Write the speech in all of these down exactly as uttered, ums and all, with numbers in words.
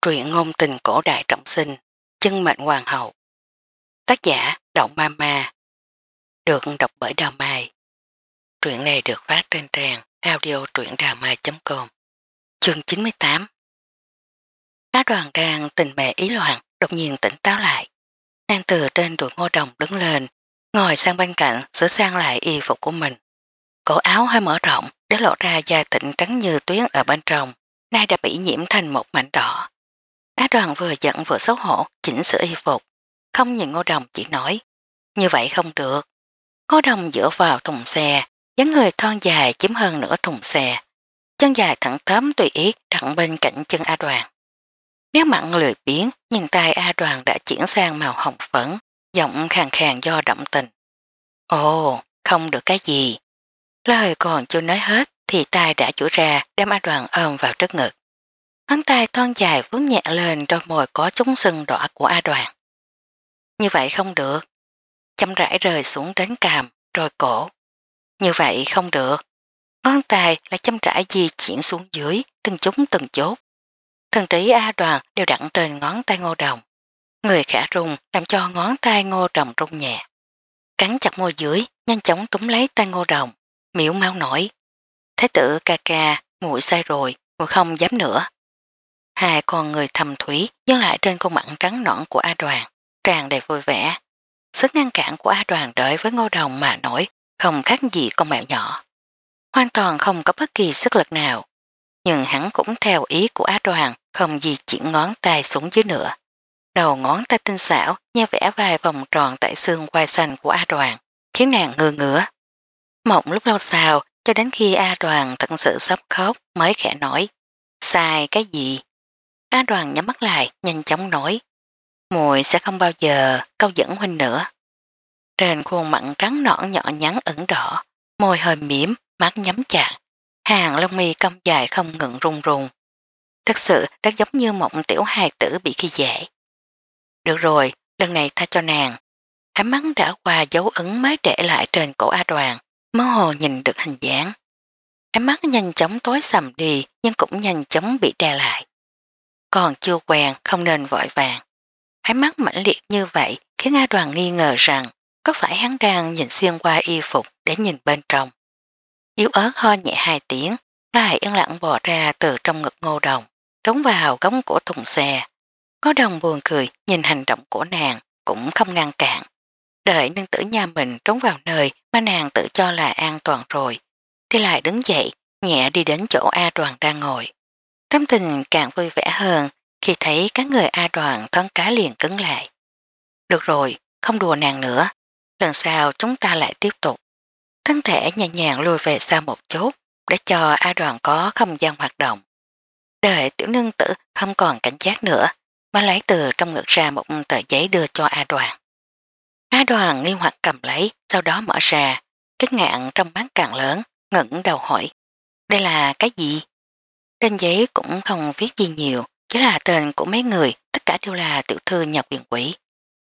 Truyện ngôn tình cổ đại trọng sinh, chân mệnh hoàng hậu. Tác giả Động Ma Ma. Được đọc bởi Đào Mai. Truyện này được phát trên trang audio truyệnđàmai chấm com. Chương chín mươi tám. Á Đoàn đang tình mê ý loạn, đột nhiên tỉnh táo lại. Nàng từ trên đùi Ngô Đồng đứng lên, ngồi sang bên cạnh sửa sang lại y phục của mình. Cổ áo hơi mở rộng để lộ ra da thịt trắng như tuyến ở bên trong, nay đã bị nhiễm thành một mảnh đỏ. Á Đoàn vừa giận vừa xấu hổ chỉnh sửa y phục, không nhìn Ngô Đồng chỉ nói, như vậy không được. Ngô Đồng dựa vào thùng xe, dáng người thon dài chiếm hơn nửa thùng xe, chân dài thẳng tóm tùy ý đặt bên cạnh chân A Đoàn. Nếu mặn lười biếng, nhìn tay A Đoàn đã chuyển sang màu hồng phấn, giọng khàn khàn do động tình. Ồ, không được cái gì. Lời còn chưa nói hết thì tay đã chủ ra đem A Đoàn ôm vào trước ngực. Ngón tay thon dài vướng nhẹ lên đôi môi có trúng sưng đỏ của A Đoàn. Như vậy không được. Chậm rãi rời xuống đến cằm, rồi cổ. Như vậy không được. Ngón tay lại chậm rãi di chuyển xuống dưới, từng chút từng chốt. Thần trí A Đoàn đều đặt trên ngón tay Ngô Đồng. Người khả rung làm cho ngón tay Ngô Đồng rung nhẹ. Cắn chặt môi dưới, nhanh chóng túm lấy tay Ngô Đồng, miệng mau nổi. Thái tử ca ca, muội sai rồi, muội không dám nữa. Hai con người thầm thủy dâng lại trên khuôn mặt trắng nõn của A Đoàn, tràn đầy vui vẻ. Sức ngăn cản của A Đoàn đối với Ngô Đồng mà nổi không khác gì con mèo nhỏ. Hoàn toàn không có bất kỳ sức lực nào. Nhưng hắn cũng theo ý của A Đoàn không di chuyển ngón tay xuống dưới nữa. Đầu ngón tay tinh xảo nhe vẽ vài vòng tròn tại xương quai xanh của A Đoàn, khiến nàng ngơ ngứa. Một lúc lâu sau, cho đến khi A Đoàn thật sự sắp khóc mới khẽ nói, sai cái gì? A Đoàn nhắm mắt lại, nhanh chóng nói, muội sẽ không bao giờ câu dẫn huynh nữa. Trên khuôn mặt trắng nõn nhỏ nhắn ửng đỏ, môi hơi mỉm, mắt nhắm chặt, hàng lông mi cong dài không ngừng rung rung. Thật sự rất giống như một tiểu hài tử bị khi dễ. Được rồi, lần này tha cho nàng. Ánh mắt đã qua dấu ấn mới để lại trên cổ A Đoàn, mơ hồ nhìn được hình dáng. Ánh mắt nhanh chóng tối sầm đi nhưng cũng nhanh chóng bị đè lại. Còn chưa quen không nên vội vàng. Ánh mắt mãnh liệt như vậy khiến A Đoàn nghi ngờ rằng có phải hắn đang nhìn xuyên qua y phục để nhìn bên trong. Yếu ớt ho nhẹ hai tiếng, lại yên lặng bò ra từ trong ngực Ngô Đồng, trốn vào góc của thùng xe. Ngô Đồng buồn cười nhìn hành động của nàng, cũng không ngăn cản. Đợi nương tử nhà mình trốn vào nơi mà nàng tự cho là an toàn rồi, thì lại đứng dậy, nhẹ đi đến chỗ A Đoàn đang ngồi. Tâm tình càng vui vẻ hơn khi thấy các người A Đoàn thoáng cái liền cứng lại. Được rồi, không đùa nàng nữa, lần sau chúng ta lại tiếp tục. Thân thể nhẹ nhàng lùi về sau một chút để cho A Đoàn có không gian hoạt động. Đợi tiểu nương tử không còn cảnh giác nữa, mà lấy từ trong ngực ra một tờ giấy đưa cho A Đoàn. A Đoàn nghi hoặc cầm lấy, sau đó mở ra, cái ngạn trong mắt càng lớn, ngẩng đầu hỏi. Đây là cái gì? Trên giấy cũng không viết gì nhiều, chỉ là tên của mấy người, tất cả đều là tiểu thư nhà quyền quý.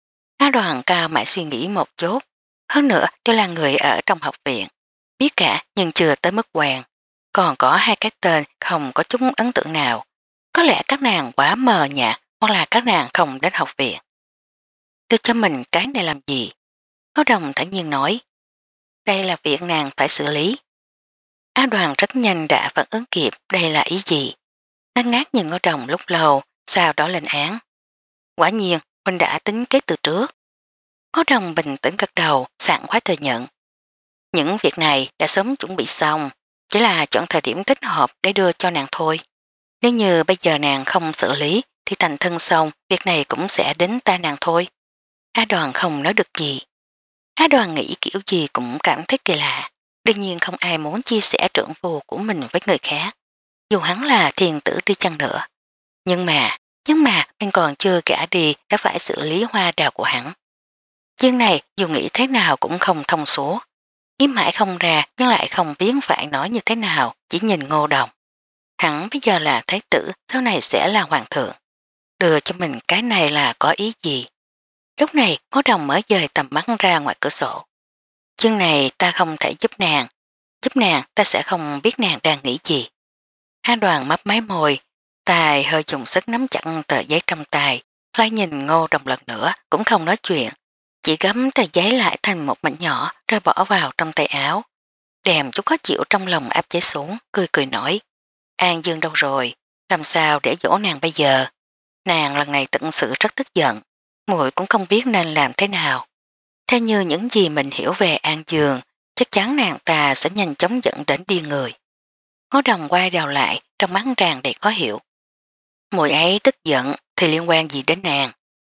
A Đoàn cao mãi suy nghĩ một chút, hơn nữa đều là người ở trong học viện, biết cả nhưng chưa tới mức quen. Còn có hai cái tên không có chút ấn tượng nào, có lẽ các nàng quá mờ nhạt hoặc là các nàng không đến học viện. Đưa cho mình cái này làm gì? Ngô Đồng thản nhiên nói, đây là việc nàng phải xử lý. A Đoàn rất nhanh đã phản ứng kịp đây là ý gì. Ngắt ngát nhìn Ngô Đồng lúc lâu, sau đó lên án. Quả nhiên, huynh đã tính kế từ trước. Ngô Đồng bình tĩnh gật đầu, sảng khoái thừa nhận. Những việc này đã sớm chuẩn bị xong, chỉ là chọn thời điểm thích hợp để đưa cho nàng thôi. Nếu như bây giờ nàng không xử lý, thì thành thân xong, việc này cũng sẽ đến tai nàng thôi. A Đoàn không nói được gì. A Đoàn nghĩ kiểu gì cũng cảm thấy kỳ lạ. Đương nhiên không ai muốn chia sẻ trưởng phu của mình với người khác, dù hắn là thiền tử đi chăng nữa. Nhưng mà, nhưng mà mình còn chưa gả đi đã phải xử lý hoa đào của hắn. Chuyện này dù nghĩ thế nào cũng không thông số. Nghĩ mãi không ra nhưng lại không biết phải nói như thế nào, chỉ nhìn Ngô Đồng. Hắn bây giờ là thái tử, sau này sẽ là hoàng thượng. Đưa cho mình cái này là có ý gì? Lúc này Ngô Đồng mới dời tầm mắt ra ngoài cửa sổ. Chương này ta không thể giúp nàng. Giúp nàng ta sẽ không biết nàng đang nghĩ gì. A Đoàn mấp máy môi, Tài hơi dùng sức nắm chặt tờ giấy trong tay, lại nhìn Ngô Đồng lần nữa cũng không nói chuyện. Chỉ gắm tờ giấy lại thành một mảnh nhỏ rồi bỏ vào trong tay áo. Đèm chút khó chịu trong lòng áp chế xuống, cười cười nói. An Dương đâu rồi? Làm sao để dỗ nàng bây giờ? Nàng lần này thật sự rất tức giận. Muội cũng không biết nên làm thế nào. Theo như những gì mình hiểu về An Dương, chắc chắn nàng ta sẽ nhanh chóng dẫn đến điên người. Ngô Đồng quay đầu lại, trong mắt tràn đầy khó hiểu. Muội ấy tức giận thì liên quan gì đến nàng?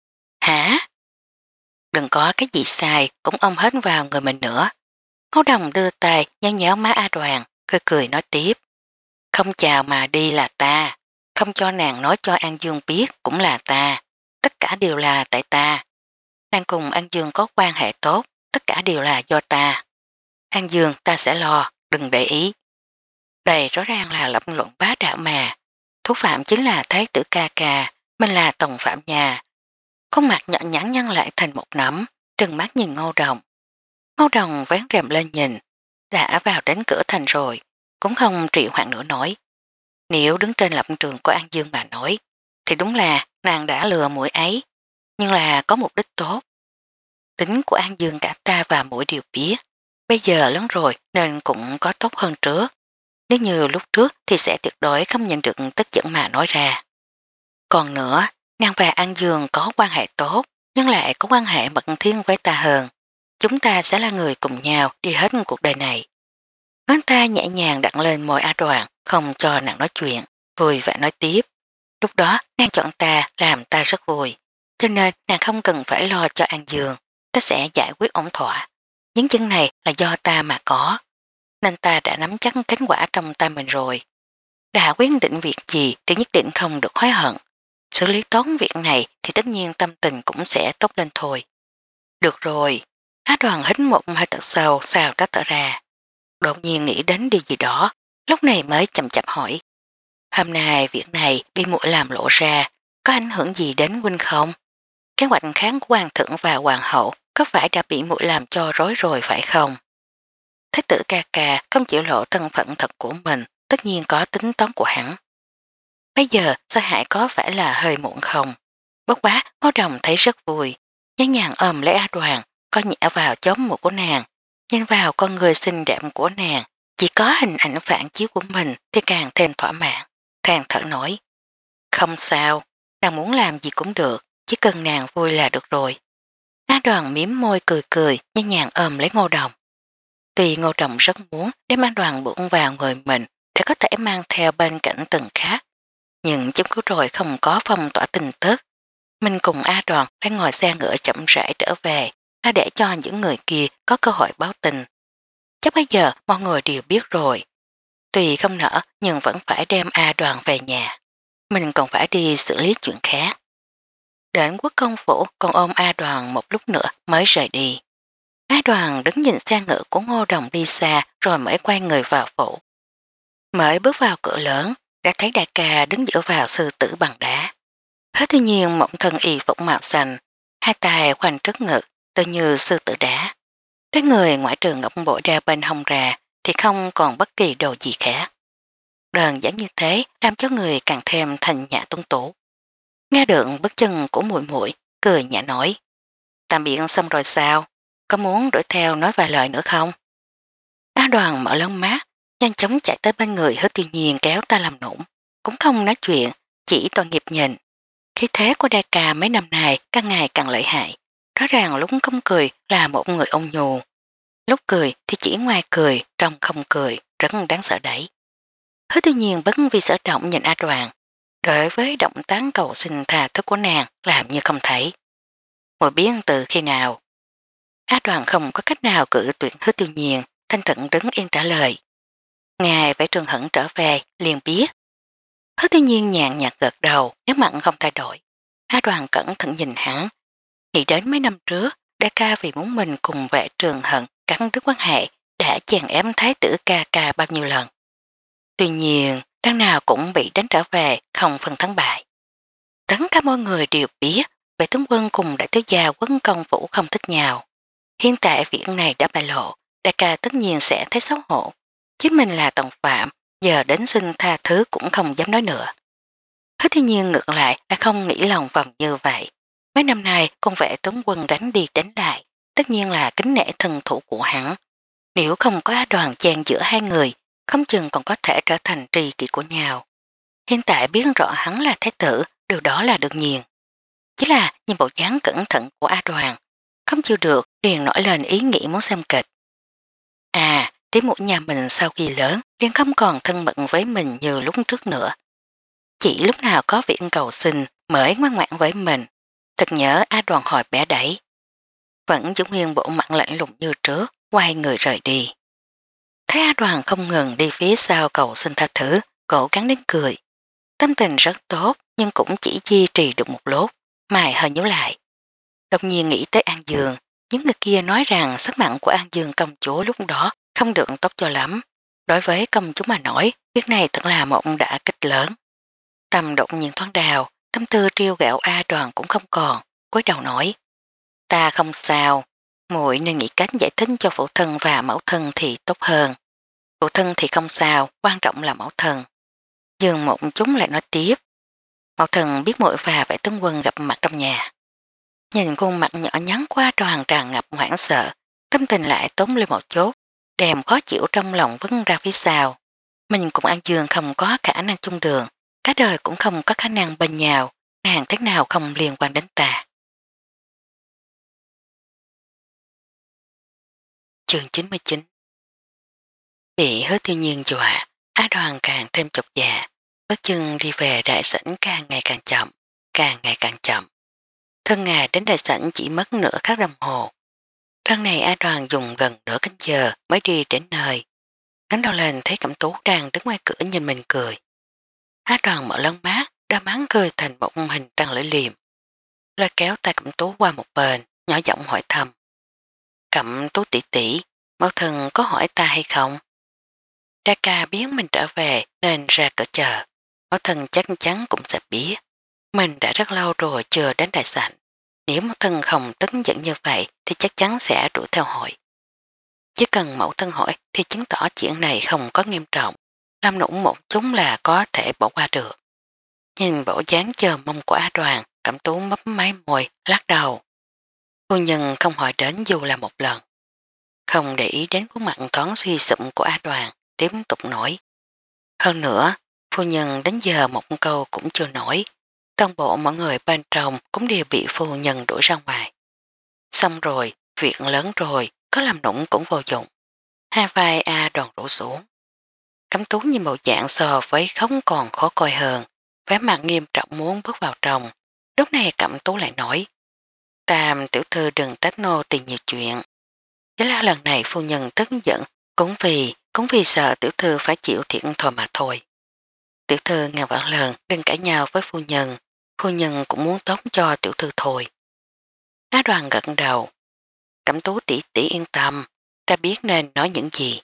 Hả? Đừng có cái gì sai cũng ôm hết vào người mình nữa. Ngô Đồng đưa tay nhéo nhéo má A Đoàn, cười cười nói tiếp. Không chào mà đi là ta, không cho nàng nói cho An Dương biết cũng là ta, tất cả đều là tại ta. Nàng cùng An Dương có quan hệ tốt, tất cả đều là do ta. An Dương ta sẽ lo, đừng để ý. Đây rõ ràng là lập luận bá đạo mà. Thủ phạm chính là Thái tử ca ca, mình là tổng phạm nhà. Khuôn mặt nhỏ nhắn nhăn lại thành một nắm, trừng mắt nhìn Ngô Đồng. Ngô Đồng vén rèm lên nhìn, đã vào đến cửa thành rồi, cũng không trị hoãn nữa nói. Nếu đứng trên lập trường của An Dương mà nói, thì đúng là nàng đã lừa muội ấy, nhưng là có mục đích tốt. Tính của An Dương cả ta và mỗi điều biết, bây giờ lớn rồi nên cũng có tốt hơn trước. Nếu như lúc trước thì sẽ tuyệt đối không nhận được tức giận mà nói ra. Còn nữa, nàng và An Dương có quan hệ tốt, nhưng lại có quan hệ mật thiên với ta hơn. Chúng ta sẽ là người cùng nhau đi hết cuộc đời này. Ngón ta nhẹ nhàng đặt lên môi A Đoàn, không cho nàng nói chuyện, vui vẻ nói tiếp. Lúc đó nàng chọn ta làm ta rất vui, cho nên nàng không cần phải lo cho An Dương, ta sẽ giải quyết ổn thỏa. Những chân này là do ta mà có, nên ta đã nắm chắc kết quả trong tay mình rồi. Đã quyết định việc gì thì nhất định không được hối hận. Xử lý tốt việc này thì tất nhiên tâm tình cũng sẽ tốt lên thôi. Được rồi, Á Đoàn hít một hơi thật sâu sao đó thở ra. Đột nhiên nghĩ đến điều gì đó, lúc này mới chậm chậm hỏi. Hôm nay việc này bị muội làm lộ ra, có ảnh hưởng gì đến huynh không? Kế hoạch kháng của hoàng thượng và hoàng hậu có phải đã bị muội làm cho rối rồi phải không? Thái tử ca ca không chịu lộ thân phận thật của mình, tất nhiên có tính toán của hắn. Bây giờ sao hại có phải là hơi muộn không? Bất quá Ngô Đồng thấy rất vui, nhắn nhàng ôm lấy A Đoàn, có nhẹ vào chóm mũi của nàng, nhìn vào con người xinh đẹp của nàng, chỉ có hình ảnh phản chiếu của mình thì càng thêm thỏa mãn, than thở nổi. Không sao, nàng muốn làm gì cũng được, chỉ cần nàng vui là được rồi. A Đoàn miếm môi cười cười, nhẹ nhàng ôm lấy Ngô Đồng. Tuy Ngô Đồng rất muốn đem A Đoàn buông vào người mình để có thể mang theo bên cạnh từng khác, nhưng chúng cứu rồi không có phong tỏa tình tức. Mình cùng A Đoàn đang ngồi xe ngựa chậm rãi trở về, đã để cho những người kia có cơ hội báo tình. Chắc bây giờ mọi người đều biết rồi. Tuy không nỡ nhưng vẫn phải đem A Đoàn về nhà. Mình còn phải đi xử lý chuyện khác. Đến quốc công phủ còn ôm A Đoàn một lúc nữa mới rời đi. A Đoàn đứng nhìn xe ngựa của Ngô Đồng đi xa rồi mới quay người vào phủ. Mới bước vào cửa lớn, đã thấy đại ca đứng giữa vào sư tử bằng đá. Hết tự nhiên mộng thân y phục màu xanh, hai tay khoanh trước ngực, tự như sư tử đá. Đến người ngoại trường ngọc bội đeo bên hông ra thì không còn bất kỳ đồ gì khác. Đơn giản như thế làm cho người càng thêm thành nhã tuân tú. Nghe được bước chân của muội muội cười nhã nói. Tạm biệt xong rồi sao? Có muốn đuổi theo nói vài lời nữa không? Á Đoàn mở lớn mắt, nhanh chóng chạy tới bên người Hứa Tiêu Nhiên kéo ta làm nũng. Cũng không nói chuyện, chỉ tội nghiệp nhìn. Khí thế của đại ca mấy năm nay càng ngày càng lợi hại. Rõ ràng lúc không cười là một người ôn nhu. Lúc cười thì chỉ ngoài cười, trong không cười, rất đáng sợ đấy. Hứa Tiêu Nhiên vẫn vì sở động nhìn A Đoàn. Đối với động tác cầu xin tha thứ của nàng làm như không thấy. Mùi biến từ khi nào? A Đoàn không có cách nào cử tuyển Hứa Tiêu Nhiên, thanh thận đứng yên trả lời. Ngài phải trường hận trở về, liền biết. Hứa Tiêu Nhiên nhàn nhạt gật đầu, nếu mặn không thay đổi. A Đoàn cẩn thận nhìn hắn, nghĩ đến mấy năm trước, đại ca vì muốn mình cùng vệ trường hận cắn đứt quan hệ, đã chèn ép thái tử ca ca bao nhiêu lần. Tuy nhiên, đằng nào cũng bị đánh trở về, không phân thắng bại. Tất cả mọi người đều biết, vệ tướng quân cùng đại tướng gia quân công phủ không thích nhau. Hiện tại việc này đã bại lộ, đại ca tất nhiên sẽ thấy xấu hổ. Chính mình là tổng phạm, giờ đến xin tha thứ cũng không dám nói nữa. Hứa thiên nhiên ngược lại là không nghĩ lòng vòng như vậy. Mấy năm nay con vẽ tướng quân đánh đi đánh lại, tất nhiên là kính nể thân thủ của hắn. Nếu không có đoàn chen giữa hai người, không chừng còn có thể trở thành tri kỷ của nhau. Hiện tại biết rõ hắn là thái tử, điều đó là đương nhiên. Chỉ là nhìn bộ dáng cẩn thận của A Đoàn, không chịu được liền nổi lên ý nghĩ muốn xem kịch. À, tí mũi nhà mình sau khi lớn liền không còn thân mật với mình như lúc trước nữa. Chỉ lúc nào có việc cầu xin mới ngoan ngoãn với mình. Thật nhớ A Đoàn hồi bé đấy. Vẫn giữ nguyên bộ mặt lạnh lùng như trước, quay người rời đi. Thấy A Đoàn không ngừng đi phía sau cầu xin tha thứ, cổ gắn đến cười. Tâm tình rất tốt nhưng cũng chỉ duy trì được một lúc, mày hơi nhớ lại. Đột nhiên nghĩ tới An Dương, những người kia nói rằng sức mạnh của An Dương công chúa lúc đó không được tốt cho lắm. Đối với công chúa mà nói, việc này thật là một đã kích lớn. Tâm đột nhiên thoáng đào, tâm tư triêu gạo A Đoàn cũng không còn, cúi đầu nói. Ta không sao, muội nên nghĩ cách giải thích cho phụ thân và mẫu thân thì tốt hơn. Phụ thân thì không sao, quan trọng là mẫu thân. Dường một chúng lại nói tiếp. Mẫu thân biết muội và vẻ tướng quân gặp mặt trong nhà. Nhìn khuôn mặt nhỏ nhắn qua Đoàn tràn ngập hoảng sợ, tâm tình lại tốn lên một chút, đèm khó chịu trong lòng vứt ra phía sau. Mình cùng An Dương không có khả năng chung đường, cả đời cũng không có khả năng bên nhau, nàng thế nào không liên quan đến ta. Chương chín mươi chín. Bị Hứa Thiên Nhiên dọa, Á Đoàn càng thêm chột dạ, bước chân đi về đại sảnh càng ngày càng chậm, càng ngày càng chậm. Thân ngài đến đại sảnh chỉ mất nửa khắc đồng hồ. Lần này A Đoàn dùng gần nửa canh giờ mới đi đến nơi. Ngánh đầu lên thấy Cẩm Tú đang đứng ngoài cửa nhìn mình cười. A Đoàn mở lông mát, đôi mắt cười thành một hình trăng lưỡi liềm. Lôi kéo tay Cẩm Tú qua một bên, nhỏ giọng hỏi thầm. Cẩm Tú tỷ tỷ, mẫu thân có hỏi ta hay không? Đa ca biết mình trở về nên ra cửa chờ. Mẫu thân chắc chắn cũng sẽ biết. Mình đã rất lâu rồi chưa đến đại sảnh. Nếu mẫu thân không tức giận như vậy thì chắc chắn sẽ đuổi theo hỏi. Chỉ cần mẫu thân hỏi thì chứng tỏ chuyện này không có nghiêm trọng. Làm nũng một chúng là có thể bỏ qua được. Nhìn bộ dáng chờ mong của A Đoàn, Cẩm Tú mấp máy môi, lắc đầu. Phu nhân không hỏi đến dù là một lần. Không để ý đến khuôn mặt thoáng suy sụm của A Đoàn, tiếp tục nói. Hơn nữa, phu nhân đến giờ một câu cũng chưa nổi. Toàn bộ mọi người bên trong cũng đều bị phu nhân đuổi ra ngoài. Xong rồi, việc lớn rồi, có làm nũng cũng vô dụng. Hai vai A Đoàn rủ xuống. Cẩm Tú nhìn bộ dạng so với không còn khó coi hơn, vẻ mặt nghiêm trọng muốn bước vào trong. Lúc này Cẩm Tú lại nói. Tam tiểu thư đừng trách nô tỳ nhiều chuyện. Chỉ là lần này phu nhân tức giận, cũng vì, cũng vì sợ tiểu thư phải chịu thiện thôi mà thôi. Tiểu thư ngàn vạn lần đừng cãi nhau với phu nhân, phu nhân cũng muốn tốt cho tiểu thư thôi. Á Đoàn gật đầu. Cẩm Tú tỷ tỷ yên tâm, ta biết nên nói những gì.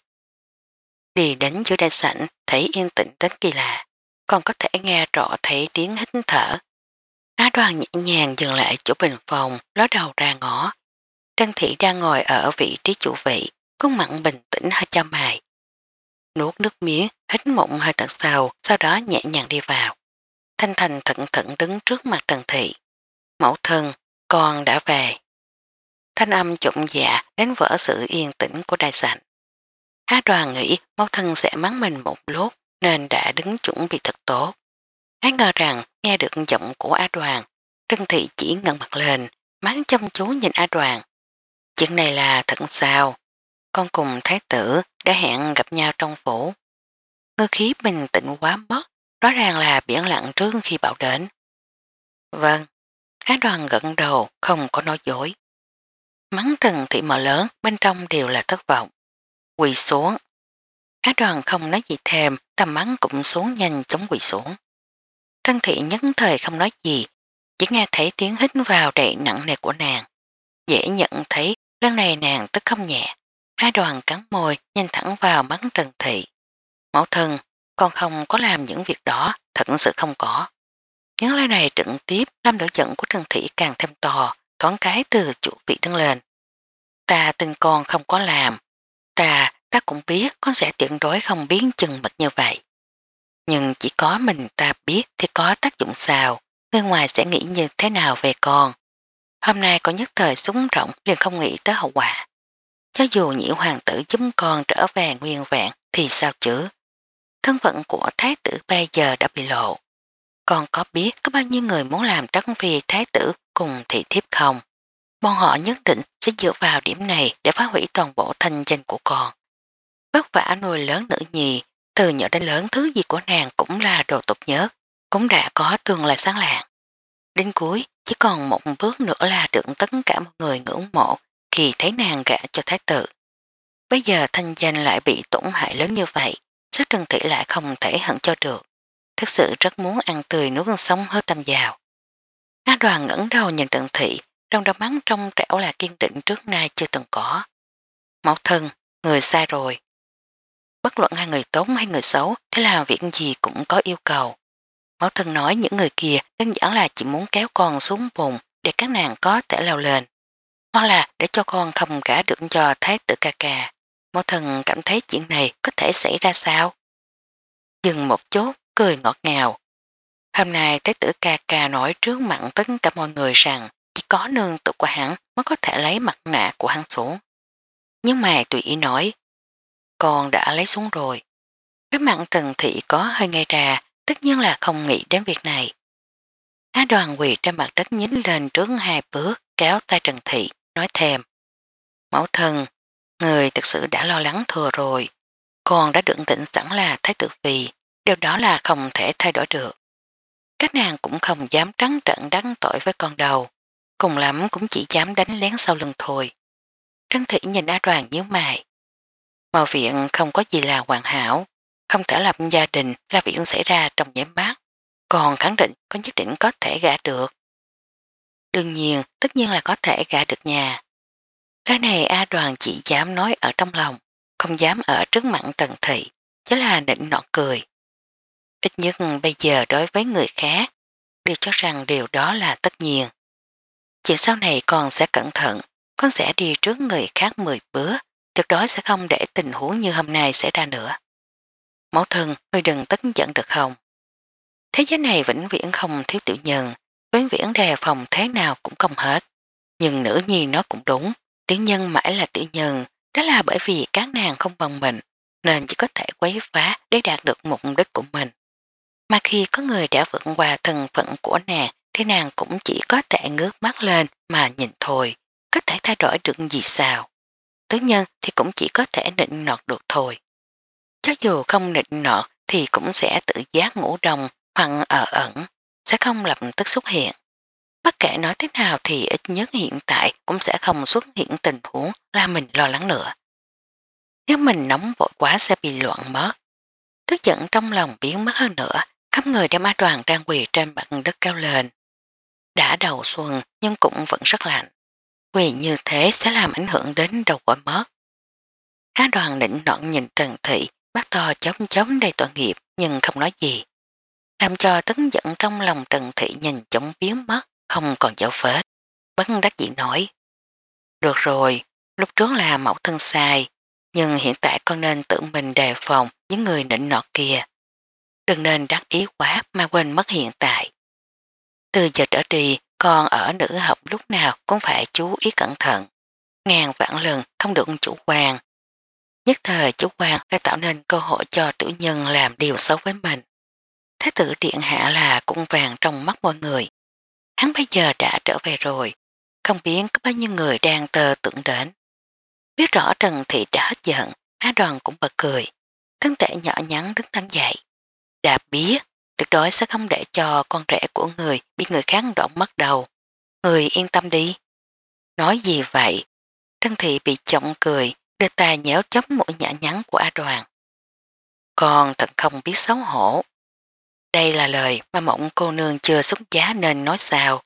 Đi đến giữa đại sảnh, thấy yên tĩnh đến kỳ lạ, còn có thể nghe rõ thấy tiếng hít thở. Á Đoàn nhẹ nhàng dừng lại chỗ bình phòng, ló đầu ra ngõ. Trân Thị đang ngồi ở vị trí chủ vị, khuôn mặt bình tĩnh hơi cho mài. Nuốt nước miếng, hít mụn hơi thật sâu, sau đó nhẹ nhàng đi vào. Thanh Thành thận thận đứng trước mặt Trần Thị. Mẫu thân, con đã về. Thanh âm trộn dạ đến vỡ sự yên tĩnh của đại sảnh. Á Đoàn nghĩ mẫu thân sẽ mắng mình một lúc nên đã đứng chuẩn bị thật tốt. Ai ngờ rằng nghe được giọng của Á Đoàn, Trân Thị chỉ ngẩng mặt lên, mắt chăm chú nhìn Á Đoàn. Chuyện này là thật sao? Con cùng thái tử đã hẹn gặp nhau trong phủ. Ngư khí bình tĩnh quá mất, rõ ràng là biển lặng trước khi bảo đến. Vâng, Á Đoàn gật đầu không có nói dối. Mắng Trần Thị mở lớn bên trong đều là thất vọng. Quỳ xuống. Á Đoàn không nói gì thêm, tầm mắng cũng xuống nhanh chóng quỳ xuống. Trân Thị nhất thời không nói gì, chỉ nghe thấy tiếng hít vào đầy nặng nề của nàng. Dễ nhận thấy lần này nàng tức không nhẹ. Á Đoàn cắn môi nhìn thẳng vào mắt Trần Thị. Mẫu thân, con không có làm những việc đó, thật sự không có. Những lời này trực tiếp làm nổi giận của Trần Thị càng thêm to, thoáng cái từ chủ vị đứng lên. Ta tin con không có làm. Ta, ta cũng biết con sẽ tuyệt đối không biến chừng mực như vậy. Nhưng chỉ có mình ta biết thì có tác dụng sao, người ngoài sẽ nghĩ như thế nào về con. Hôm nay con nhất thời súng rộng liền không nghĩ tới hậu quả. Cho dù nhị hoàng tử giúp con trở về nguyên vẹn thì sao chứ? Thân phận của thái tử bây giờ đã bị lộ. Con có biết có bao nhiêu người muốn làm trấn phi thái tử cùng thị thiếp không? Bọn họ nhất định sẽ dựa vào điểm này để phá hủy toàn bộ thanh danh của con. Vất vả nuôi lớn nữ nhi, từ nhỏ đến lớn thứ gì của nàng cũng là đồ tục nhất, cũng đã có tương lai sáng lạng. Đến cuối, chỉ còn một bước nữa là được tất cả mọi người ngưỡng mộ khi thấy nàng gả cho thái tử. Bây giờ thanh danh lại bị tổn hại lớn như vậy, sao Trần Thị lại không thể hận cho được. Thực sự rất muốn ăn tươi nuốt sống hết tâm vào. Á Đoàn ngẩng đầu nhìn Trần Thị, trong đôi mắt trong trẻo là kiên định trước nay chưa từng có. Mẫu thân, người sai rồi. Bất luận hai người tốt hay người xấu, thế làm việc gì cũng có yêu cầu. Mẫu thân nói những người kia đơn giản là chỉ muốn kéo con xuống vùng để các nàng có thể lao lên. Hoặc là để cho con không gả được cho thái tử ca ca. Mẫu thân cảm thấy chuyện này có thể xảy ra sao? Dừng một chút, cười ngọt ngào. Hôm nay thái tử ca ca nói trước mặt tất cả mọi người rằng chỉ có nương tự của hắn mới có thể lấy mặt nạ của hắn xuống. Nhưng mà tùy ý nói, con đã lấy xuống rồi. Cái mặt Trần Thị có hơi ngay ra, tất nhiên là không nghĩ đến việc này. Á Đoàn quỳ trên mặt đất nhính lên trước hai bước, kéo tay Trần Thị, nói thêm. Mẫu thân, người thực sự đã lo lắng thừa rồi, con đã được định sẵn là thái tử phi, điều đó là không thể thay đổi được. Các nàng cũng không dám trắng trợn đắn tội với con đầu, cùng lắm cũng chỉ dám đánh lén sau lưng thôi. Trân Thị nhìn Á Đoàn nhíu mày. Mọi viện không có gì là hoàn hảo, không thể lập gia đình là viện xảy ra trong nháy mắt, còn khẳng định có nhất định có thể gả được. Đương nhiên, tất nhiên là có thể gả được nhà. Cái này A Đoàn chỉ dám nói ở trong lòng, không dám ở trước mặt Trần Thị, chứ là định nọ cười. Ít nhất bây giờ đối với người khác, đều cho rằng điều đó là tất nhiên. Chuyện sau này con sẽ cẩn thận, con sẽ đi trước người khác mười bước, tuyệt đối sẽ không để tình huống như hôm nay xảy ra nữa. Mẫu thân, ngươi đừng tức giận được không? Thế giới này vĩnh viễn không thiếu tiểu nhân, vĩnh viễn đề phòng thế nào cũng không hết. Nhưng nữ nhi nó cũng đúng, tiểu nhân mãi là tiểu nhân, đó là bởi vì các nàng không bằng mình, nên chỉ có thể quấy phá để đạt được mục đích của mình. Mà khi có người đã vượt qua thân phận của nàng thì nàng cũng chỉ có thể ngước mắt lên mà nhìn thôi, có thể thay đổi được gì sao. Tứ nhân thì cũng chỉ có thể nịnh nọt được thôi. Cho dù không nịnh nọt thì cũng sẽ tự giác ngủ đông hoặc ở ẩn, sẽ không lập tức xuất hiện. Bất kể nói thế nào thì ít nhất hiện tại cũng sẽ không xuất hiện tình huống là mình lo lắng nữa. Nếu mình nóng vội quá sẽ bị loạn mất. Tức giận trong lòng biến mất hơn nữa, khắp người đem Á Đoàn đang quỳ trên mặt đất cao lên. Đã đầu xuân nhưng cũng vẫn rất lạnh. Quỳ như thế sẽ làm ảnh hưởng đến đầu quả mất. Á Đoàn định nọn nhìn Trần Thị, bắt to chống chống đầy tội nghiệp nhưng không nói gì. Làm cho tấn giận trong lòng Trần Thị nhìn chống biến mất, không còn dấu vết. Bất đắc dĩ nói. Được rồi, lúc trước là mẫu thân sai, nhưng hiện tại con nên tự mình đề phòng những người nịnh nọt kia. Đừng nên đắc ý quá mà quên mất hiện tại. Từ giờ trở đi, con ở nữ học lúc nào cũng phải chú ý cẩn thận. Ngàn vạn lần không được chủ quan. Nhất thời chủ quan đã tạo nên cơ hội cho tiểu nhân làm điều xấu với mình. Thái tử điện hạ là cung vàng trong mắt mọi người. Hắn bây giờ đã trở về rồi, không biết có bao nhiêu người đang tờ tưởng đến. Biết rõ Trần Thị đã hết giận, Á Đoàn cũng bật cười. Thân thể nhỏ nhắn đứng thẳng dậy. Đã biết, tuyệt đối sẽ không để cho con rể của người bị người khác đổ mất đầu. Người yên tâm đi. Nói gì vậy? Trân Thị bị chồng cười, đưa tay nhéo chấm mũi nhã nhắn của A Đoàn. Con thật không biết xấu hổ. Đây là lời mà mộng cô nương chưa xúc giá nên nói sao.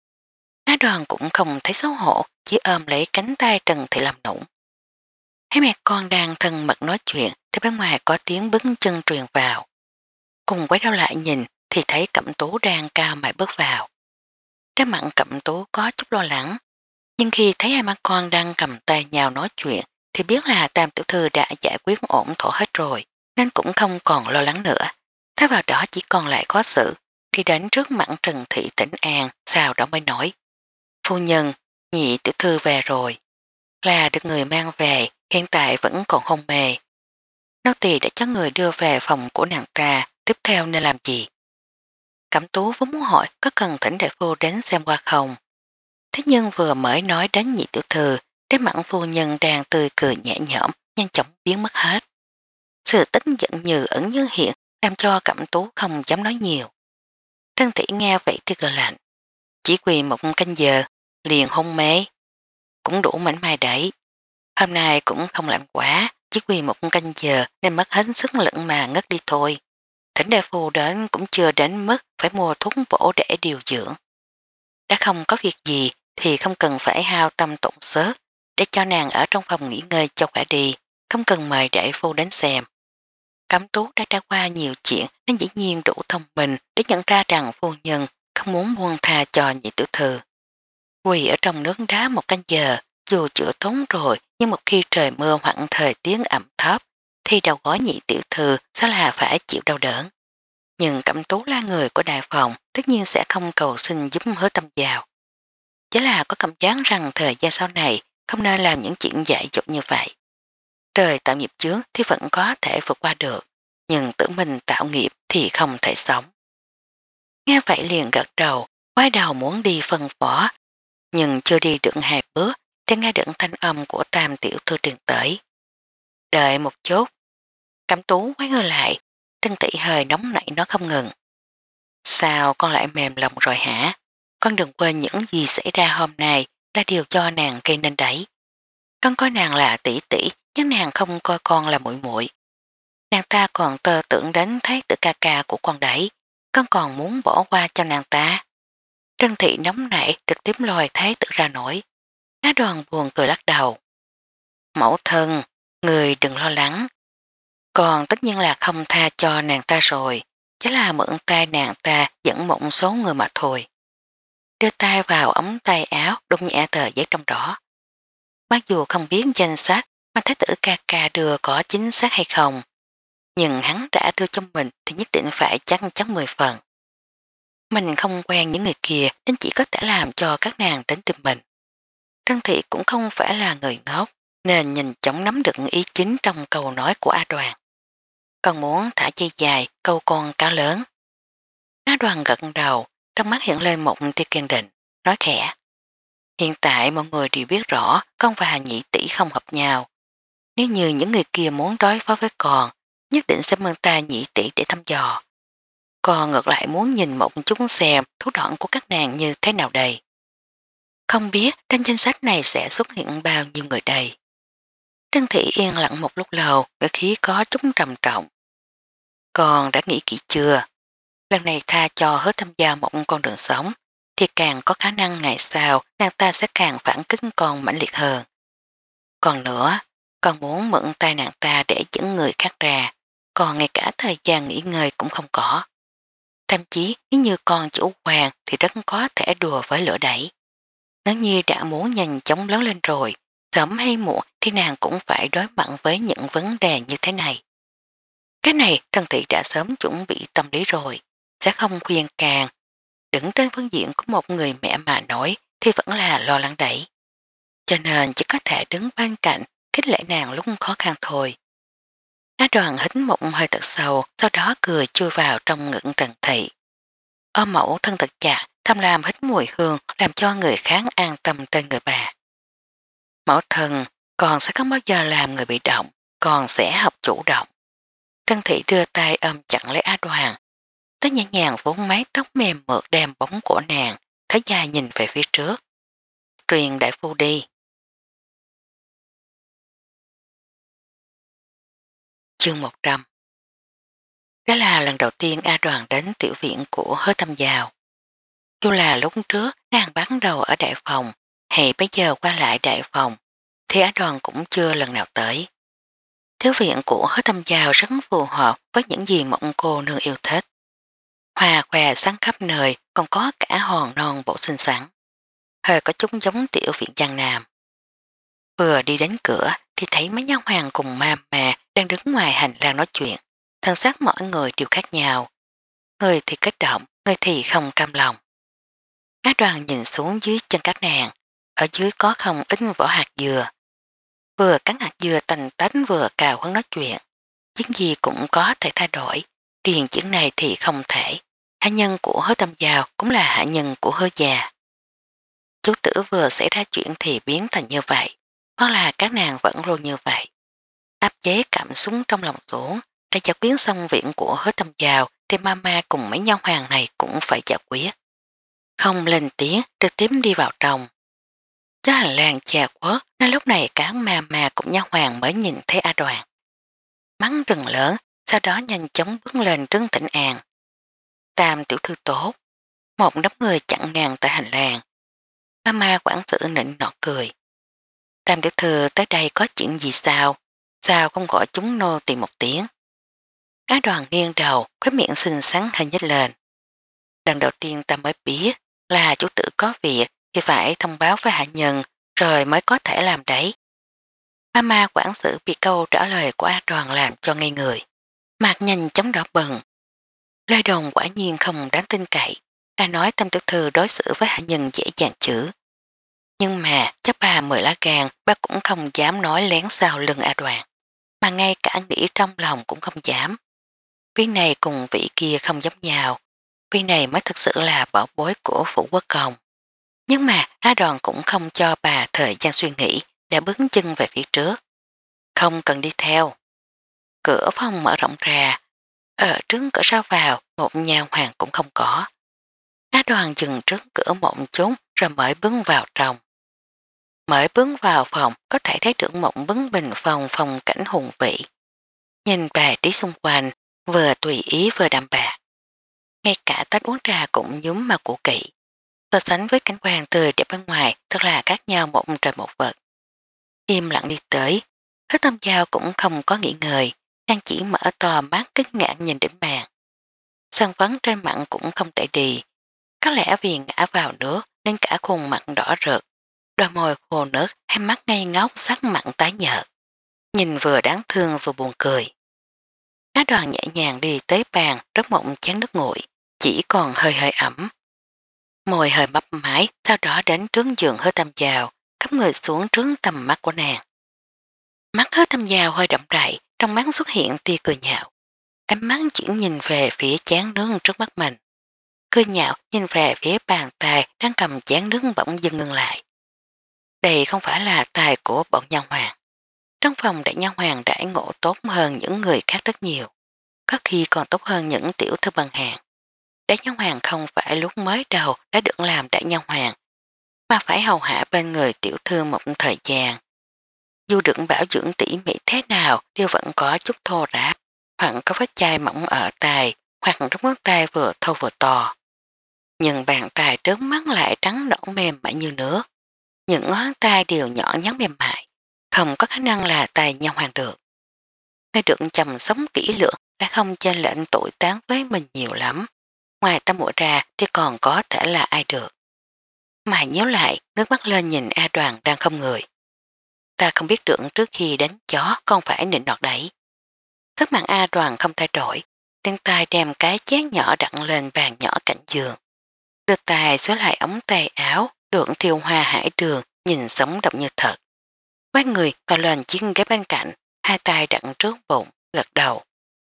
Á Đoàn cũng không thấy xấu hổ, chỉ ôm lấy cánh tay Trần Thị làm nũng. Hai mẹ con đang thân mật nói chuyện thì bên ngoài có tiếng bước chân truyền vào. Cùng quay đầu lại nhìn thì thấy Cẩm Tú đang cao mày bước vào. Trên mặt Cẩm Tú có chút lo lắng, nhưng khi thấy hai má con đang cầm tay nhau nói chuyện thì biết là Tam tiểu thư đã giải quyết ổn thỏa hết rồi, nên cũng không còn lo lắng nữa. Thế vào đó chỉ còn lại có sự, đi đến trước mặt Trần Thị Tĩnh An, sau đó mới nói. Phu nhân, nhị tiểu thư về rồi, là được người mang về, hiện tại vẫn còn hôn mê. Nô tỳ đã cho người đưa về phòng của nàng ta, tiếp theo nên làm gì? Cẩm Tú vốn muốn hỏi có cần thỉnh đại phu đến xem qua không. Thế nhưng vừa mới nói đến nhị tiểu thư, đến mặn phu nhân đang tươi cười nhẹ nhõm, nhanh chóng biến mất hết. Sự tức giận như ẩn như hiện, làm cho Cẩm Tú không dám nói nhiều. Trân Thị nghe vậy thì cười lạnh. Chỉ quỳ một canh giờ, liền hôn mê. Cũng đủ mảnh mai đấy. Hôm nay cũng không lạnh quá, chỉ quỳ một canh giờ nên mất hết sức lực mà ngất đi thôi. Thỉnh đại phu đến cũng chưa đến mức phải mua thuốc bổ để điều dưỡng. Đã không có việc gì thì không cần phải hao tâm tổn sức để cho nàng ở trong phòng nghỉ ngơi cho khỏe đi, không cần mời đại phu đến xem. Cẩm Tú đã trải qua nhiều chuyện nên dĩ nhiên đủ thông minh để nhận ra rằng phu nhân không muốn buông tha cho nhị tiểu thư. Quỳ ở trong nước đá một canh giờ, dù chữa tốn rồi nhưng một khi trời mưa hoặc thời tiết ẩm thấp thì đầu gối nhị tiểu thư sẽ là phải chịu đau đớn. Nhưng Cẩm Tú là người của đại phòng tất nhiên sẽ không cầu xin giúp hứa tâm vào. Chỉ là có cảm giác rằng thời gian sau này không nên làm những chuyện dại dột như vậy. Trời tạo nghiệp chướng thì vẫn có thể vượt qua được, nhưng tự mình tạo nghiệp thì không thể sống. Nghe vậy liền gật đầu, quay đầu muốn đi phân phó, nhưng chưa đi được hai bước thì nghe được thanh âm của Tam tiểu thư truyền tới. Đợi một chút, Cẩm Tú quay người lại, Trân Thị hơi nóng nảy nó không ngừng. Sao con lại mềm lòng rồi hả? Con đừng quên những gì xảy ra hôm nay là điều cho nàng gây nên đấy. Con coi nàng là tỷ tỷ, nhưng nàng không coi con là muội muội. Nàng ta còn tơ tưởng đến thái tử ca ca của con đấy, con còn muốn bỏ qua cho nàng ta. Trân Thị nóng nảy trực tiếp lôi thái tử ra nổi. Á Đoàn buồn cười lắc đầu. Mẫu thân, người đừng lo lắng. Còn tất nhiên là không tha cho nàng ta rồi, chỉ là mượn tay nàng ta dẫn một số người mà thôi. Đưa tay vào ống tay áo đụng nhẹ tờ giấy trong đó. Mặc dù không biết danh sách mà thái tử ca ca đưa có chính xác hay không, nhưng hắn đã đưa cho mình thì nhất định phải chắc chắn mười phần. Mình không quen những người kia nên chỉ có thể làm cho các nàng đến tìm mình. Trân Thị cũng không phải là người ngốc nên nhìn chóng nắm được ý chính trong câu nói của A Đoàn. Còn muốn thả dây dài câu con cá lớn. A Đoàn gật đầu, trong mắt hiện lên một tia kiên định, nói khẽ. Hiện tại mọi người đều biết rõ con và nhị tỷ không hợp nhau. Nếu như những người kia muốn đối phó với con, nhất định sẽ mơn ta nhị tỷ để thăm dò. Con ngược lại muốn nhìn một chút xem thủ đoạn của các nàng như thế nào đây. Không biết trên danh sách này sẽ xuất hiện bao nhiêu người đây. Trân Thị yên lặng một lúc lâu, ngữ khí có chút trầm trọng. Con đã nghĩ kỹ chưa? Lần này tha cho hứa tham gia một con đường sống, thì càng có khả năng ngày sau nàng ta sẽ càng phản kích con mãnh liệt hơn. Còn nữa, con muốn mượn tay nàng ta để dẫn người khác ra, còn ngay cả thời gian nghỉ ngơi cũng không có. Thậm chí nếu như con chủ hoàng thì rất có thể đùa với lửa đẩy. Nếu như đã muốn nhanh chóng lớn lên rồi, sớm hay muộn thì nàng cũng phải đối mặt với những vấn đề như thế này. Cái này Trân Thị đã sớm chuẩn bị tâm lý rồi, sẽ không khuyên càng. Đứng trên phương diện của một người mẹ mà nói thì vẫn là lo lắng đẩy. Cho nên chỉ có thể đứng bên cạnh khích lệ nàng lúc khó khăn thôi. Á Đoàn hít một hơi thật sâu, sau đó cười chui vào trong ngực Trần Thị. Ôm mẫu thân thật chặt, tham lam hít mùi hương làm cho người khác an tâm trên người bà. Mẫu thân, con sẽ không bao giờ làm người bị động, con sẽ học chủ động. Trân Thị đưa tay ôm chặn lấy Á Đoàn. Tới nhẹ nhàng vốn mái tóc mềm mượt đem bóng của nàng, thấy dài nhìn về phía trước. Truyền đại phu đi. Chương một trăm. Đó là lần đầu tiên A Đoàn đến tiểu viện của Hứa Tâm Giao. Dù là lúc trước nàng bắt đầu ở đại phòng hay bây giờ qua lại đại phòng thì A Đoàn cũng chưa lần nào tới. Tiểu viện của Hứa Tâm Giao rất phù hợp với những gì mộng cô nương yêu thích. Hoa khoe sáng khắp nơi còn có cả hòn non bộ xinh xắn. Hơi có chút giống tiểu viện Giang Nam. Vừa đi đến cửa thì thấy mấy nha hoàng cùng ma mà đang đứng ngoài hành lang nói chuyện, thân xác mỗi người đều khác nhau. Người thì kích động, người thì không cam lòng. Á Đoàn nhìn xuống dưới chân các nàng, ở dưới có không ít vỏ hạt dừa. Vừa cắn hạt dừa tành tánh vừa cào hứng nói chuyện. Chuyện gì cũng có thể thay đổi, riêng chuyện này thì không thể. Hạ nhân của Hứa Tâm Giao cũng là hạ nhân của Hứa già. Chú tử vừa xảy ra chuyện thì biến thành như vậy, hoặc là các nàng vẫn luôn như vậy. Áp chế cảm xúc trong lòng xuống, đã giải quyết xong viện của Hứa Tâm Giao thì mama cùng mấy nhau hoàng này cũng phải giải quyết. Không lên tiếng, trực tiếp đi vào trong. Chó hành lang chà quớt, nên lúc này cả mama cũng nhau hoàng mới nhìn thấy A Đoàn. Mắng rừng lớn, sau đó nhanh chóng bước lên trấn tĩnh an. Tam tiểu thư tốt, một đám người chặn ngang tại hành lang. Mama quản sự nịnh nọ cười. Tam tiểu thư tới đây có chuyện gì sao? Sao không gọi chúng nô tìm một tiếng? Á Đoàn nghiêng đầu, khóe miệng xinh xắn hơi nhếch lên. Lần đầu tiên ta mới biết là chủ tử có việc thì phải thông báo với hạ nhân rồi mới có thể làm đấy. Mama quản sự bị câu trả lời của Á Đoàn làm cho ngây người. Mặt nhanh chóng đỏ bừng. Lời đồn quả nhiên không đáng tin cậy. Ta nói Tam tiểu thư đối xử với hạ nhân dễ dàng chữ. Nhưng mà chắc bà mười lá gan bà cũng không dám nói lén sau lưng A Đoàn. Mà ngay cả nghĩ trong lòng cũng không dám. Vị này cùng vị kia không giống nhau. Vị này mới thực sự là bảo bối của phủ quốc công. Nhưng mà A Đoàn cũng không cho bà thời gian suy nghĩ để bước chân về phía trước. Không cần đi theo. Cửa phòng mở rộng ra. Ở trước cửa ra vào một nhà hoàng cũng không có. Á Đoàn dừng trước cửa một chút rồi mới bước vào trong. Mới bước vào phòng có thể thấy được một bứng bình phòng phong cảnh hùng vĩ. Nhìn bài trí xung quanh vừa tùy ý vừa đạm bạc. Ngay cả tách uống trà cũng nhúm mà cũ kỹ. So sánh với cảnh quan tươi đẹp bên ngoài thật là khác nhau một trời một vật. Im lặng đi tới, Hứa Tâm Giao cũng không có nghỉ ngơi, đang chỉ mở to mắt kinh ngạc nhìn đỉnh bàn. Son phấn trên mặt cũng không tệ đi, có lẽ vì ngã vào nước nên cả khuôn mặt đỏ rực, đôi môi khô nớt, hai mắt ngây ngốc sắc mặn tái nhợt. Nhìn vừa đáng thương vừa buồn cười. Á Đoàn nhẹ nhàng đi tới bàn rót một chén nước nguội, chỉ còn hơi hơi ẩm. Môi hơi mấp mái, sau đó đến trướng giường Hứa Tâm Giao, cắm người xuống trướng tầm mắt của nàng. Mắt Hứa Tâm Giao hơi đậm đậy, trong mắt xuất hiện tia cười nhạo. Ánh mắt chuyển nhìn về phía chén nước trước mắt mình. Cười nhạo nhìn về phía bàn tay đang cầm chén nước bỗng dưng ngừng lại. Đây không phải là tài của bọn nhân hoàng. Trong phòng đại nhân hoàng đãi ngộ tốt hơn những người khác rất nhiều. Có khi còn tốt hơn những tiểu thư bằng hàng. Đại nhân hoàng không phải lúc mới đầu đã được làm đại nhân hoàng, mà phải hầu hạ bên người tiểu thư một thời gian. Dù được bảo dưỡng tỉ mỉ thế nào đều vẫn có chút thô ráp, hoặc có vết chai mỏng ở tay, hoặc trong ngón tay vừa thô vừa to. Nhưng bàn tay trước mắt lại trắng nõn mềm mại như nước. Những ngón tay đều nhỏ nhắn mềm mại, không có khả năng là tay nhân hoàng được. Người được chăm sống kỹ lưỡng đã không chênh lệnh tuổi tán với mình nhiều lắm. Ngoài tâm mũi ra thì còn có thể là ai được. Mà nhớ lại, ngước mắt lên nhìn A Đoàn đang không người. Ta không biết được trước khi đánh chó con phải nịnh nọt đẩy. Sắc mặt A Đoàn không thay đổi, tên tay đem cái chén nhỏ đặt lên bàn nhỏ cạnh giường. Đưa tay xóa lại ống tay áo, đường thiêu hoa hải đường, nhìn sống động như thật. Quay người vào lên chiếc ghế bên cạnh, hai tay đặt trước bụng, gật đầu.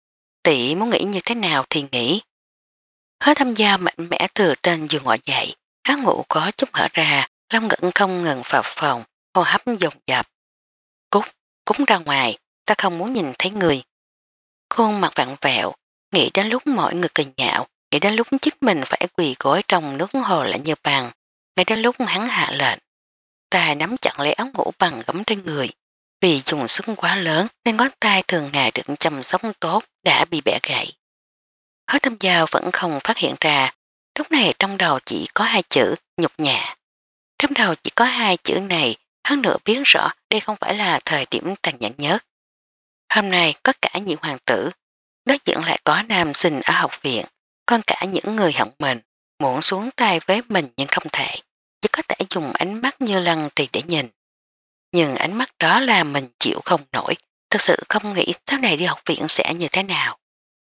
Tỷ muốn nghĩ như thế nào thì nghĩ. Hứa Thâm Giao mạnh mẽ từ trên giường ngồi dậy, áo ngủ có chút hở ra, lông ngẩn không ngừng vào phòng, hô hấp dồn dập. Cút, cút ra ngoài, ta không muốn nhìn thấy người. Khuôn mặt vặn vẹo, nghĩ đến lúc mọi người cười nhạo, nghĩ đến lúc chính mình phải quỳ gối trong nước hồ lạnh như bằng, nghĩ đến lúc hắn hạ lệnh. Ta nắm chặt lấy áo ngủ bằng gấm trên người, vì dùng sức quá lớn nên ngón tay thường ngày được chăm sóc tốt đã bị bẻ gãy. Hứa Tâm Giao vẫn không phát hiện ra, lúc này trong đầu chỉ có hai chữ nhục nhã. Trong đầu chỉ có hai chữ này, hơn nữa biết rõ đây không phải là thời điểm tàn nhẫn nhất. Hôm nay có cả nhiều hoàng tử, đối diện lại có nam sinh ở học viện, còn cả những người hận mình, muốn xuống tay với mình nhưng không thể, chỉ có thể dùng ánh mắt như lăng trì để nhìn. Nhưng ánh mắt đó là mình chịu không nổi, thực sự không nghĩ sau này đi học viện sẽ như thế nào.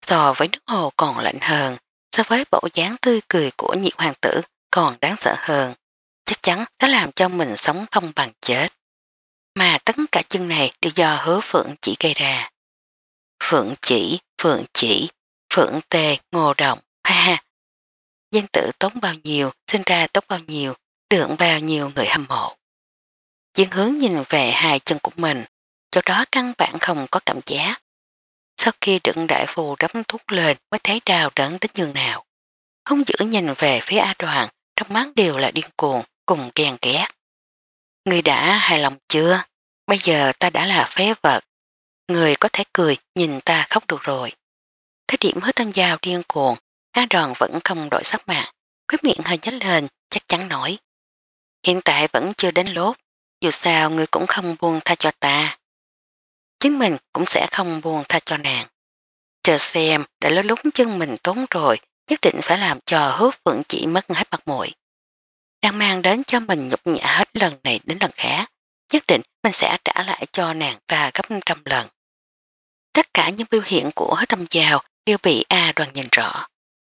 so với nước hồ còn lạnh hơn, so với bộ dáng tươi cười của nhị hoàng tử còn đáng sợ hơn, chắc chắn đã làm cho mình sống không bằng chết. Mà tất cả chân này đều do Hứa Phượng Chỉ gây ra. Phượng Chỉ, Phượng Chỉ, Phượng Tê, Ngô Đồng, ha ha. Danh tự tốn bao nhiêu, sinh ra tốt bao nhiêu, được bao nhiêu người hâm mộ. Dương Hướng nhìn về hai chân của mình, chỗ đó căn bản không có cảm giác. Sau khi đựng đại phù đấm thuốc lên mới thấy đau đớn đến nhường nào. Không giữ nhìn về phía A Đoàn, trong mắt đều là điên cuồng, cùng ghen ghét. Người đã hài lòng chưa? Bây giờ ta đã là phế vật. Người có thể cười, nhìn ta khóc được rồi. Thế điểm Hứa Tâm Giao điên cuồng, A Đoàn vẫn không đổi sắc mặt, khóe miệng hơi nhếch lên, chắc chắn nói. Hiện tại vẫn chưa đến lúc, dù sao người cũng không buông tha cho ta. Chính mình cũng sẽ không buông tha cho nàng. Chờ xem, đã lúc lúc chân mình tốn rồi, nhất định phải làm cho Hứa Phượng Chỉ mất hết mặt mũi. Đang mang đến cho mình nhục nhã hết lần này đến lần khác, nhất định mình sẽ trả lại cho nàng ta gấp trăm lần. Tất cả những biểu hiện của Hứa Tâm Giao đều bị A Đoàn nhìn rõ.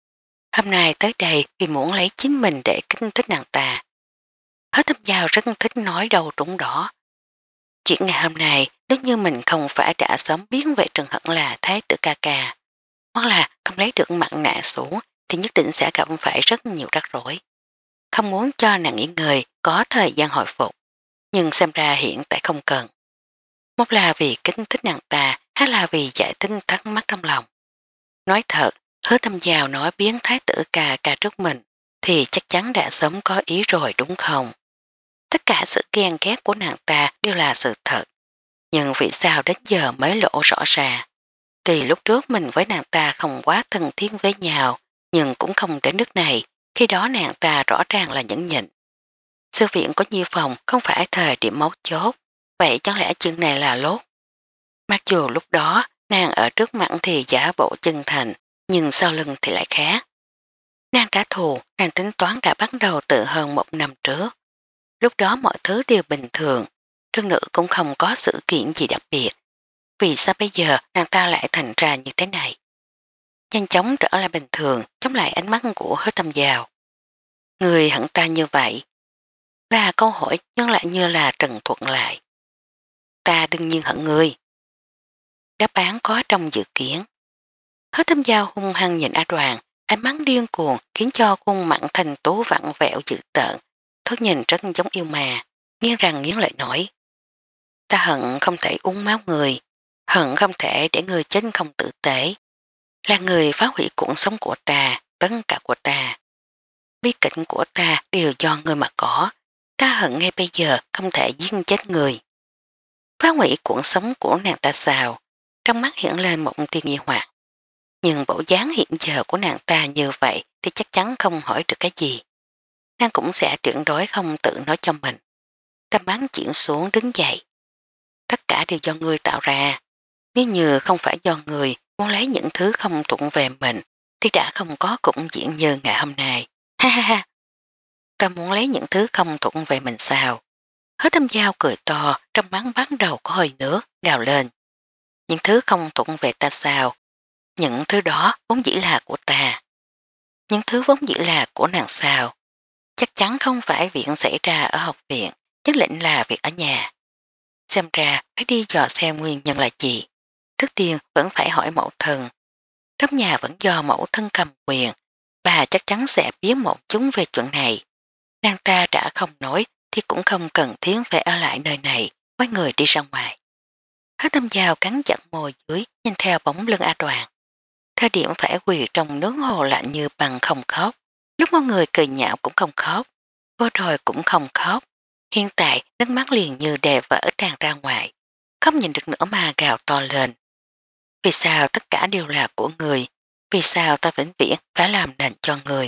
Hôm nay tới đây vì muốn lấy chính mình để kinh thích nàng ta. Hứa Tâm Giao rất thích nói đầu trúng đỏ. Chuyện ngày hôm nay nếu như mình không phải đã sớm biến về Trần Hận là thái tử ca ca, hoặc là không lấy được mặt nạ xuống thì nhất định sẽ gặp phải rất nhiều rắc rối. Không muốn cho nàng nghỉ ngơi có thời gian hồi phục, nhưng xem ra hiện tại không cần. Một là vì kính thích nàng ta, hay là vì giải thích thắc mắc trong lòng. Nói thật, Hứa Tâm Giao nói biến thái tử ca ca trước mình thì chắc chắn đã sớm có ý rồi đúng không? Tất cả sự ghen ghét của nàng ta đều là sự thật, nhưng vì sao đến giờ mới lộ rõ ra? Tuy lúc trước mình với nàng ta không quá thân thiết với nhau, nhưng cũng không đến nước này, khi đó nàng ta rõ ràng là nhẫn nhịn. Sư viện có Nhi Phòng không phải thời điểm mấu chốt, vậy chẳng lẽ chuyện này là lốt? Mặc dù lúc đó nàng ở trước mặt thì giả bộ chân thành, nhưng sau lưng thì lại khác. Nàng trả thù, nàng tính toán đã bắt đầu từ hơn một năm trước. Lúc đó mọi thứ đều bình thường, trương nữ cũng không có sự kiện gì đặc biệt. Vì sao bây giờ nàng ta lại thành ra như thế này? Nhanh chóng trở lại bình thường, chống lại ánh mắt của Hứa Tâm Giao. Người hận ta như vậy, là câu hỏi nhưng lại như là trần thuận lại. Ta đương nhiên hận người. Đáp án có trong dự kiến. Hứa Tâm Giao hung hăng nhìn A Đoàn, ánh mắt điên cuồng khiến cho khuôn mặt thành tố vặn vẹo dữ tợn, thoát nhìn rất giống yêu mà, nghiến răng nghiến lợi nổi. Ta hận không thể uống máu người, hận không thể để người chết không tử tế. Là người phá hủy cuộc sống của ta, tất cả của ta. Bi kịch của ta đều do người mà có, ta hận ngay bây giờ không thể giết chết người. Phá hủy cuộc sống của nàng ta sao? Trong mắt hiện lên một tia nghi hoặc. Nhưng bộ dáng hiện giờ của nàng ta như vậy thì chắc chắn không hỏi được cái gì. Nàng cũng sẽ tuyệt đối không tự nói cho mình. Tâm bán chuyển xuống đứng dậy. Tất cả đều do người tạo ra. Nếu như không phải do người muốn lấy những thứ không thuận về mình thì đã không có cũng diễn như ngày hôm nay. Ha ha ha. Ta muốn lấy những thứ không thuận về mình sao? Hứa Tâm Giao cười to, trong mắt bắt đầu có hơi nước, gào lên. Những thứ không thuận về ta sao? Những thứ đó vốn dĩ là của ta. Những thứ vốn dĩ là của nàng sao? Chắc chắn không phải việc xảy ra ở học viện, nhất định là việc ở nhà. Xem ra phải đi dò xem nguyên nhân là gì. Trước tiên vẫn phải hỏi mẫu thân. Trong nhà vẫn do mẫu thân cầm quyền, bà chắc chắn sẽ biết một chúng về chuyện này. Nàng ta đã không nói thì cũng không cần thiết phải ở lại nơi này, quay người đi ra ngoài. Hứa Tâm Giao cắn chặt môi dưới, nhìn theo bóng lưng A Đoàn. Thời điểm phải quỳ trong nước hồ lạnh như bằng không khóc, lúc mọi người cười nhạo cũng không khóc, vô rồi cũng không khóc. Hiện tại nước mắt liền như đè vỡ tràn ra ngoài, không nhìn được nữa mà gào to lên. Vì sao tất cả đều là của người? Vì sao ta vĩnh viễn phải làm nền cho người?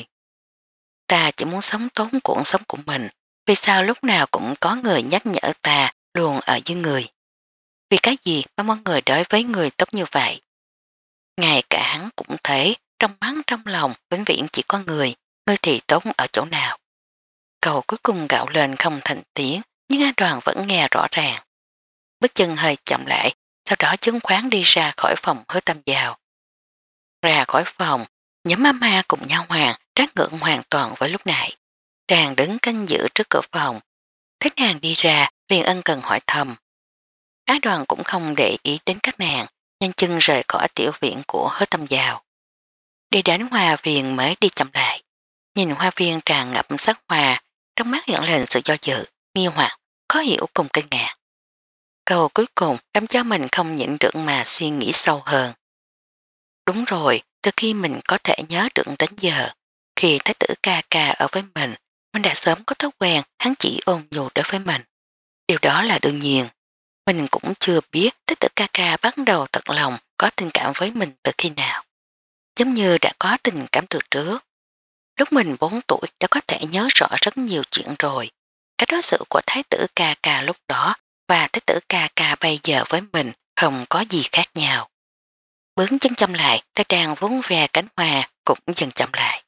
Ta chỉ muốn sống tốn cuộc sống của mình. Vì sao lúc nào cũng có người nhắc nhở ta luôn ở dưới người? Vì cái gì mà mọi người đối với người tốt như vậy? Ngay cả hắn cũng thế, trong mắt trong lòng vĩnh viễn chỉ có người, người thì tốt ở chỗ nào? Cầu cuối cùng gạo lên không thành tiếng, nhưng A Đoàn vẫn nghe rõ ràng. Bước chân hơi chậm lại, sau đó chứng khoán đi ra khỏi phòng Hứa Tâm Giao. ra khỏi phòng, nhóm mama cùng nhau hoàng trát ngưỡng hoàn toàn với lúc nãy. Đang đứng canh giữ trước cửa phòng. Thấy nàng đi ra, liền ân cần hỏi thầm. Á Đoàn cũng không để ý đến các nàng, nhanh chân rời khỏi tiểu viện của Hứa Tâm Giao. Đi đến hoa viên mới đi chậm lại. Nhìn hoa viên tràn ngập sắc hoa, trong mắt hiện lên sự do dự, nghi hoặc, khó hiểu cùng kinh ngạc. Câu cuối cùng làm cho mình không nhịn được mà suy nghĩ sâu hơn. Đúng rồi, từ khi mình có thể nhớ được đến giờ, khi thái tử ca ca ở với mình, mình đã sớm có thói quen hắn chỉ ôn nhu đối với mình. Điều đó là đương nhiên. Mình cũng chưa biết thái tử ca ca bắt đầu thật lòng có tình cảm với mình từ khi nào. Giống như đã có tình cảm từ trước. Lúc mình bốn tuổi đã có thể nhớ rõ rất nhiều chuyện rồi. Cách đối xử của thái tử ca ca lúc đó và thái tử ca ca bây giờ với mình không có gì khác nhau. Bướng chân chậm lại, tay đang vốn ve cánh hoa cũng dần chậm lại.